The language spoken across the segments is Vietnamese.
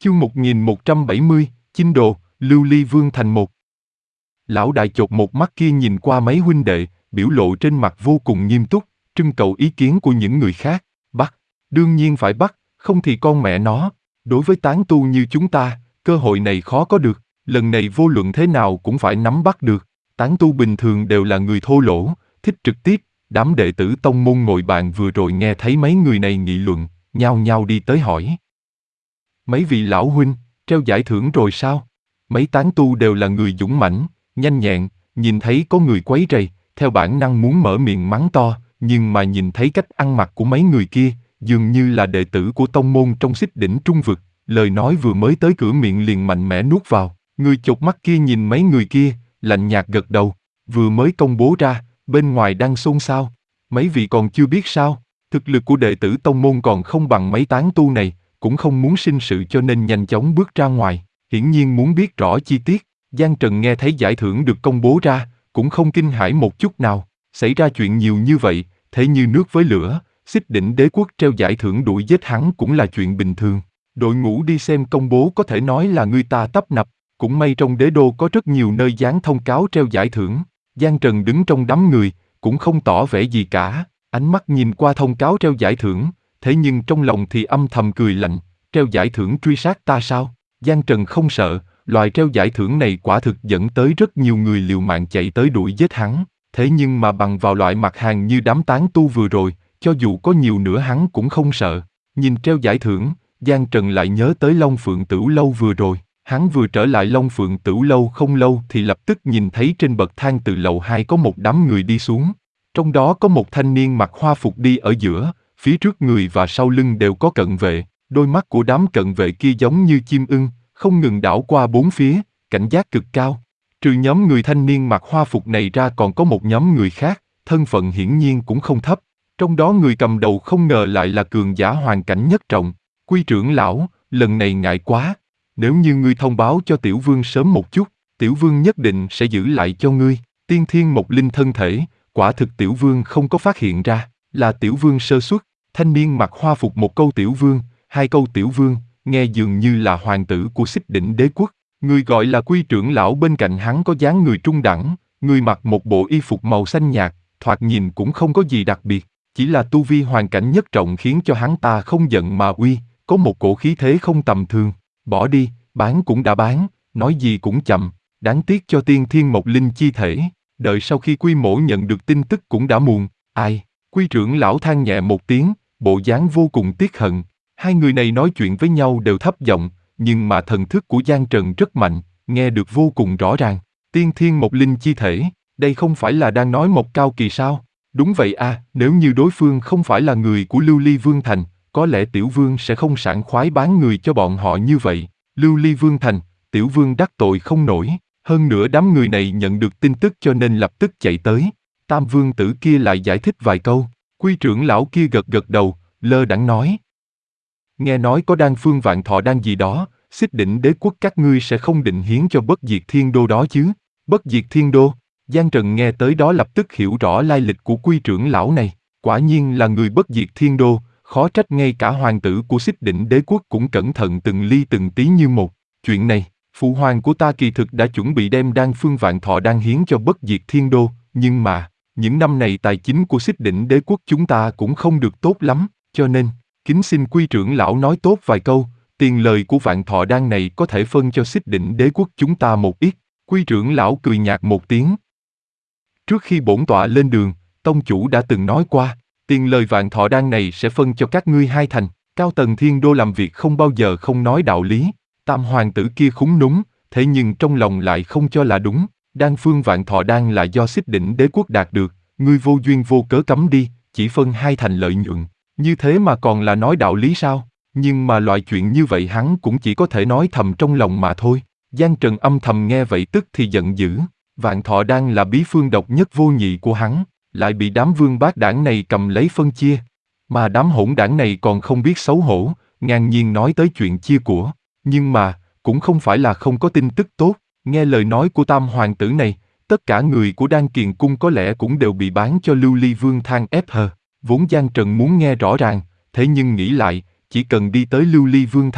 Chương 1170, Chinh đồ, Lưu Ly Vương thành một. Lão đại chột một mắt kia nhìn qua mấy huynh đệ, biểu lộ trên mặt vô cùng nghiêm túc, trưng cầu ý kiến của những người khác. Bắt, đương nhiên phải bắt, không thì con mẹ nó. Đối với tán tu như chúng ta, cơ hội này khó có được, lần này vô luận thế nào cũng phải nắm bắt được. Tán tu bình thường đều là người thô lỗ, thích trực tiếp. Đám đệ tử tông môn ngồi bàn vừa rồi nghe thấy mấy người này nghị luận, nhao nhao đi tới hỏi. Mấy vị lão huynh, treo giải thưởng rồi sao? Mấy tán tu đều là người dũng mãnh, nhanh nhẹn, nhìn thấy có người quấy rầy, theo bản năng muốn mở miệng mắng to, nhưng mà nhìn thấy cách ăn mặc của mấy người kia, dường như là đệ tử của tông môn trong Xích Đỉnh Trung Vực, lời nói vừa mới tới cửa miệng liền mạnh mẽ nuốt vào. Người chột mắt kia nhìn mấy người kia, lạnh nhạt gật đầu, vừa mới công bố ra, bên ngoài đang xôn xao. Mấy vị còn chưa biết sao, thực lực của đệ tử tông môn còn không bằng mấy tán tu này, cũng không muốn sinh sự cho nên nhanh chóng bước ra ngoài, hiển nhiên muốn biết rõ chi tiết. Giang Trần nghe thấy giải thưởng được công bố ra, cũng không kinh hãi một chút nào, xảy ra chuyện nhiều như vậy, thế như nước với lửa, Xích Đỉnh Đế Quốc treo giải thưởng đuổi giết hắn cũng là chuyện bình thường. Đội ngũ đi xem công bố có thể nói là người ta tấp nập, cũng may trong đế đô có rất nhiều nơi dán thông cáo treo giải thưởng. Giang Trần đứng trong đám người, cũng không tỏ vẻ gì cả, ánh mắt nhìn qua thông cáo treo giải thưởng, thế nhưng trong lòng thì âm thầm cười lạnh, treo giải thưởng truy sát ta sao? Giang Trần không sợ, loài treo giải thưởng này quả thực dẫn tới rất nhiều người liều mạng chạy tới đuổi giết hắn, thế nhưng mà bằng vào loại mặt hàng như đám tán tu vừa rồi, cho dù có nhiều nữa hắn cũng không sợ. Nhìn treo giải thưởng, Giang Trần lại nhớ tới Long Phượng Tửu Lâu vừa rồi, hắn vừa trở lại Long Phượng Tửu Lâu không lâu thì lập tức nhìn thấy trên bậc thang từ lầu 2 có một đám người đi xuống. Trong đó có một thanh niên mặc hoa phục đi ở giữa, phía trước người và sau lưng đều có cận vệ, đôi mắt của đám cận vệ kia giống như chim ưng, không ngừng đảo qua bốn phía, cảnh giác cực cao. Trừ nhóm người thanh niên mặc hoa phục này ra còn có một nhóm người khác, thân phận hiển nhiên cũng không thấp. Trong đó người cầm đầu không ngờ lại là cường giả hoàn cảnh nhất trọng. Quy trưởng lão, lần này ngại quá. Nếu như ngươi thông báo cho tiểu vương sớm một chút, tiểu vương nhất định sẽ giữ lại cho ngươi. Tiên Thiên Mộc Linh thân thể, quả thực tiểu vương không có phát hiện ra, là tiểu vương sơ suất. Thanh niên mặc hoa phục một câu tiểu vương, hai câu tiểu vương, nghe dường như là hoàng tử của Xích Đỉnh Đế Quốc. Người gọi là Quy trưởng lão bên cạnh hắn có dáng người trung đẳng, người mặc một bộ y phục màu xanh nhạt, thoạt nhìn cũng không có gì đặc biệt, chỉ là tu vi hoàn cảnh nhất trọng khiến cho hắn ta không giận mà uy, có một cổ khí thế không tầm thường. Bỏ đi, bán cũng đã bán, nói gì cũng chậm, đáng tiếc cho Tiên Thiên Mộc Linh chi thể, đợi sau khi Quy mỗ nhận được tin tức cũng đã muộn. Ai? Quy trưởng lão than nhẹ một tiếng, bộ dáng vô cùng tiếc hận. Hai người này nói chuyện với nhau đều thấp giọng, nhưng mà thần thức của Giang Trần rất mạnh, nghe được vô cùng rõ ràng. Tiên Thiên Mộc Linh chi thể, đây không phải là đang nói một cao kỳ sao? Đúng vậy à, nếu như đối phương không phải là người của Lưu Ly Vương Thành, có lẽ tiểu vương sẽ không sảng khoái bán người cho bọn họ như vậy. Lưu Ly Vương Thành, tiểu vương đắc tội không nổi, hơn nữa đám người này nhận được tin tức cho nên lập tức chạy tới. Tam vương tử kia lại giải thích vài câu, Quy trưởng lão kia gật gật đầu, lơ đãng nói. Nghe nói có đan phương vạn thọ đan gì đó, Xích Đỉnh Đế Quốc các ngươi sẽ không định hiến cho Bất Diệt Thiên Đô đó chứ? Bất Diệt Thiên Đô? Giang Trần nghe tới đó lập tức hiểu rõ lai lịch của Quy trưởng lão này, quả nhiên là người Bất Diệt Thiên Đô, khó trách ngay cả hoàng tử của Xích Đỉnh Đế Quốc cũng cẩn thận từng ly từng tí như một. Chuyện này, phụ hoàng của ta kỳ thực đã chuẩn bị đem đan phương vạn thọ đan hiến cho Bất Diệt Thiên Đô, nhưng mà, những năm này tài chính của Xích Đỉnh Đế Quốc chúng ta cũng không được tốt lắm, cho nên, kính xin Quy trưởng lão nói tốt vài câu, tiền lời của vạn thọ đan này có thể phân cho Xích Đỉnh Đế Quốc chúng ta một ít. Quy trưởng lão cười nhạt một tiếng. Trước khi bổn tọa lên đường, tông chủ đã từng nói qua, tiền lời vạn thọ đan này sẽ phân cho các ngươi hai thành. Cao tầng Thiên Đô làm việc không bao giờ không nói đạo lý. Tam hoàng tử kia khúng núm, thế nhưng trong lòng lại không cho là đúng. Đan phương vạn thọ đan là do Xích Đỉnh Đế Quốc đạt được, ngươi vô duyên vô cớ cấm đi, chỉ phân hai thành lợi nhuận. Như thế mà còn là nói đạo lý sao? Nhưng mà loại chuyện như vậy hắn cũng chỉ có thể nói thầm trong lòng mà thôi. Giang Trần âm thầm nghe vậy tức thì giận dữ. Vạn thọ đan là bí phương độc nhất vô nhị của hắn, lại bị đám vương bát đảng này cầm lấy phân chia. Mà đám hỗn đảng này còn không biết xấu hổ, ngang nhiên nói tới chuyện chia của. Nhưng mà, cũng không phải là không có tin tức tốt. Nghe lời nói của tam hoàng tử này, tất cả người của Đan Kiền Cung có lẽ cũng đều bị bán cho Lưu Ly Vương than ép hờ. Vốn Giang Trần muốn nghe rõ ràng, thế nhưng nghĩ lại, chỉ cần đi tới Lưu Ly Vương Thành,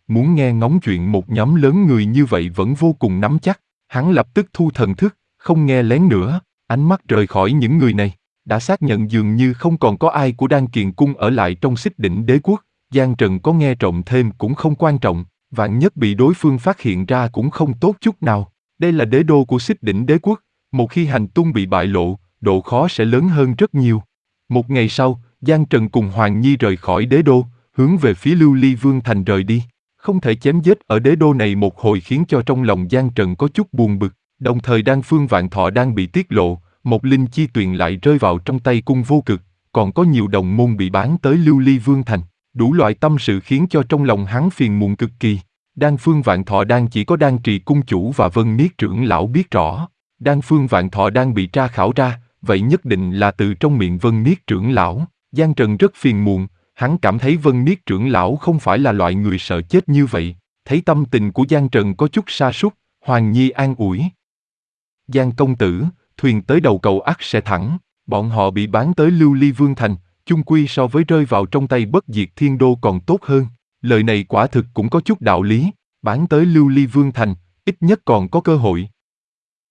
muốn nghe ngóng chuyện một nhóm lớn người như vậy vẫn vô cùng nắm chắc. Hắn lập tức thu thần thức, không nghe lén nữa, ánh mắt rời khỏi những người này. Đã xác nhận dường như không còn có ai của Đan Kiền Cung ở lại trong Xích Đỉnh Đế Quốc, Giang Trần có nghe trộm thêm cũng không quan trọng, vạn nhất bị đối phương phát hiện ra cũng không tốt chút nào. Đây là đế đô của Xích Đỉnh Đế Quốc, một khi hành tung bị bại lộ, độ khó sẽ lớn hơn rất nhiều. Một ngày sau, Giang Trần cùng Hoàng Nhi rời khỏi đế đô, hướng về phía Lưu Ly Vương Thành rời đi. Không thể chém giết ở đế đô này một hồi khiến cho trong lòng Giang Trần có chút buồn bực, đồng thời đan phương vạn thọ đang bị tiết lộ, một linh chi tuyền lại rơi vào trong tay Cung Vô Cực, còn có nhiều đồng môn bị bán tới Lưu Ly Vương Thành, đủ loại tâm sự khiến cho trong lòng hắn phiền muộn cực kỳ. Đan phương vạn thọ đang chỉ có Đan Trì cung chủ và Vân Niết trưởng lão biết rõ. Đan phương vạn thọ đang bị tra khảo ra, vậy nhất định là từ trong miệng Vân Niết trưởng lão. Giang Trần rất phiền muộn, hắn cảm thấy Vân Niết trưởng lão không phải là loại người sợ chết như vậy. Thấy tâm tình của Giang Trần có chút sa sút, Hoàng Nhi an ủi. Giang công tử, thuyền tới đầu cầu ắt sẽ thẳng, bọn họ bị bán tới Lưu Ly Vương Thành, chung quy so với rơi vào trong tay Bất Diệt Thiên Đô còn tốt hơn. Lời này quả thực cũng có chút đạo lý, bán tới Lưu Ly Vương Thành, ít nhất còn có cơ hội.